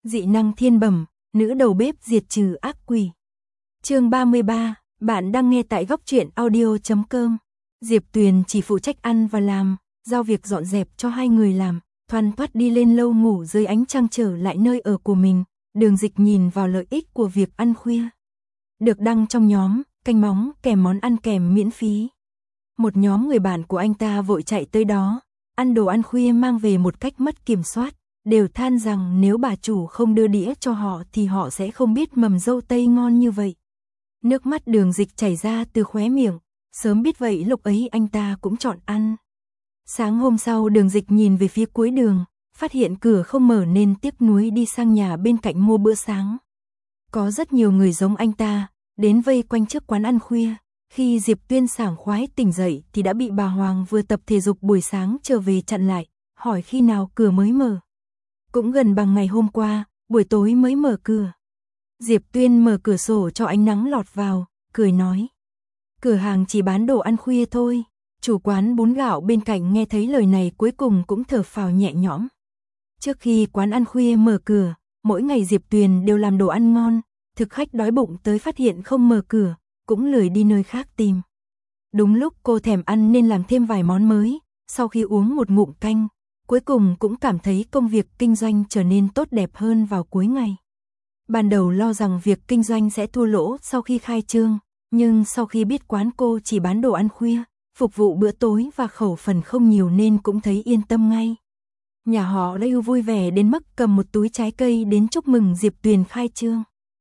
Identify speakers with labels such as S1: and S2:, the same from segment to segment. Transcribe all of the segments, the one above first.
S1: Dị năng thiên bẩm, nữ đầu bếp diệt trừ ác quỷ. Chương 33, bạn đang nghe tại góc truyện audio.com. Diệp Tuyền chỉ phụ trách ăn và làm, giao việc dọn dẹp cho hai người làm, thoăn thoắt đi lên lâu ngủ dưới ánh trăng trở lại nơi ở của mình. Đường Dịch nhìn vào lợi ích của việc ăn khuya. Được đăng trong nhóm, canh móng kèm món ăn kèm miễn phí. Một nhóm người bạn của anh ta vội chạy tới đó, ăn đồ ăn khuya mang về một cách mất kiểm soát, đều than rằng nếu bà chủ không đưa đĩa cho họ thì họ sẽ không biết mầm dâu tây ngon như vậy. Nước mắt Đường Dịch chảy ra từ khóe miệng, sớm biết vậy lúc ấy anh ta cũng chọn ăn. Sáng hôm sau Đường Dịch nhìn về phía cuối đường, phát hiện cửa không mở nên tiếc nuối đi sang nhà bên cạnh mua bữa sáng. Có rất nhiều người giống anh ta, đến vây quanh trước quán ăn khuya. Khi Diệp Tuyên sảng khoái tỉnh dậy thì đã bị bà Hoàng vừa tập thể dục buổi sáng trở về chặn lại, hỏi khi nào cửa mới mở. Cũng gần bằng ngày hôm qua, buổi tối mới mở cửa. Diệp Tuyên mở cửa sổ cho ánh nắng lọt vào, cười nói. Cửa hàng chỉ bán đồ ăn khuya thôi. Chủ quán bún gạo bên cạnh nghe thấy lời này cuối cùng cũng thở phào nhẹ nhõm. Trước khi quán ăn khuya mở cửa, mỗi ngày Diệp Tuyền đều làm đồ ăn ngon, thực khách đói bụng tới phát hiện không mở cửa, cũng lười đi nơi khác tìm. Đúng lúc cô thèm ăn nên làm thêm vài món mới, sau khi uống một ngụm canh, cuối cùng cũng cảm thấy công việc kinh doanh trở nên tốt đẹp hơn vào cuối ngày. Ban đầu lo rằng việc kinh doanh sẽ thua lỗ sau khi khai trương, nhưng sau khi biết quán cô chỉ bán đồ ăn khuya, phục vụ bữa tối và khẩu phần không nhiều nên cũng thấy yên tâm ngay. Nhà họ Lưu vui vẻ đến mức cầm một túi trái cây đến chúc mừng Diệp Tuyền khai trương.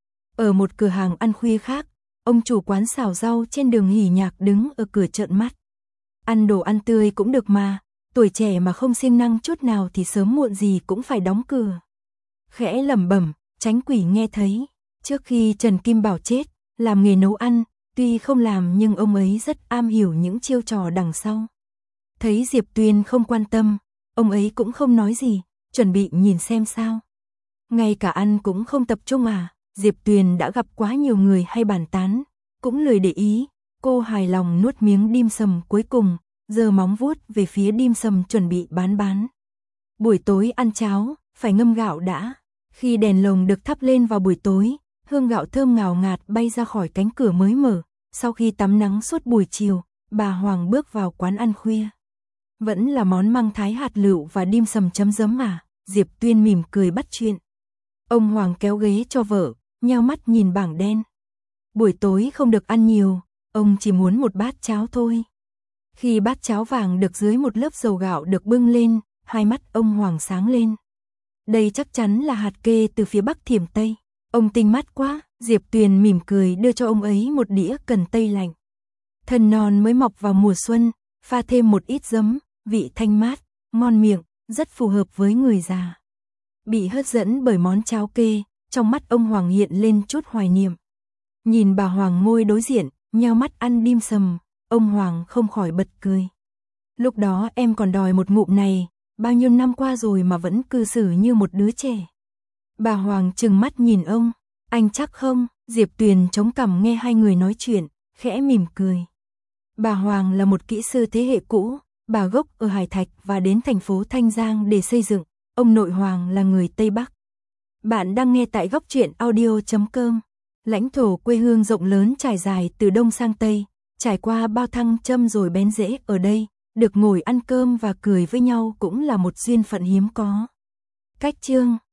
S1: Ở một cửa hàng ăn khuya khác, ông chủ quán xào rau trên đường hỉ nhạc đứng ở cửa trợn mắt. Ăn đồ ăn tươi cũng được mà, tuổi trẻ mà không siêng năng chút nào thì sớm muộn gì cũng phải đóng cửa. Khẽ lẩm bẩm, Tránh Quỷ nghe thấy, trước khi Trần Kim Bảo chết, làm nghề nấu ăn, tuy không làm nhưng ông ấy rất am hiểu những chiêu trò đằng sau. Thấy Diệp Tuyền không quan tâm, ông ấy cũng không nói gì, chuẩn bị nhìn xem sao. Ngay cả ăn cũng không tập trung à, Diệp Tuyền đã gặp quá nhiều người hay bàn tán, cũng lười để ý, cô hài lòng nuốt miếng dim sầm cuối cùng, giơ móng vuốt về phía dim sầm chuẩn bị bán. Buổi tối ăn cháo, phải ngâm gạo đã, khi đèn lồng được thắp lên vào buổi tối, hương gạo thơm ngào ngạt bay ra khỏi cánh cửa mới mở, sau khi tắm nắng suốt buổi chiều, bà Hoàng bước vào quán ăn khuya. Vẫn là món măng thái hạt lựu và dim sầm chấm giấm à, Diệp Tuyên mỉm cười bắt chuyện. Ông Hoàng kéo ghế cho vợ, nheo mắt nhìn bảng đen. Buổi tối không được ăn nhiều, ông chỉ muốn một bát cháo thôi. Khi bát cháo vàng được dưới một lớp dầu gạo được bưng lên, hai mắt ông Hoàng sáng lên. Đây chắc chắn là hạt kê từ phía Bắc Thiểm Tây. Ông tinh mắt quá, Diệp Tuyền mỉm cười đưa cho ông ấy một đĩa cần tây lạnh. Thân non mới mọc vào mùa xuân, pha thêm một ít giấm, vị thanh mát, ngon miệng, rất phù hợp với người già. Bị hấp dẫn bởi món cháo kê, trong mắt ông Hoàng hiện lên chút hoài niệm. Nhìn bà Hoàng ngồi đối diện, nheo mắt ăn dim sầm, ông Hoàng không khỏi bật cười. Lúc đó em còn đòi một ngụm này, bao nhiêu năm qua rồi mà vẫn cư xử như một đứa trẻ. Bà Hoàng trừng mắt nhìn ông, anh chắc không? Diệp Tuyền chống cằm nghe hai người nói chuyện, khẽ mỉm cười. Bà Hoàng là một kỹ sư thế hệ cũ, bà gốc ở Hải Thạch và đến thành phố Thanh Giang để xây dựng, ông nội Hoàng là người Tây Bắc. Bạn đang nghe tại góc truyện audio.com. Lãnh thổ quê hương rộng lớn trải dài từ Đông sang Tây, trải qua bao thăng trầm rồi bén rễ ở đây, được ngồi ăn cơm và cười với nhau cũng là một duyên phận hiếm có. Cách chương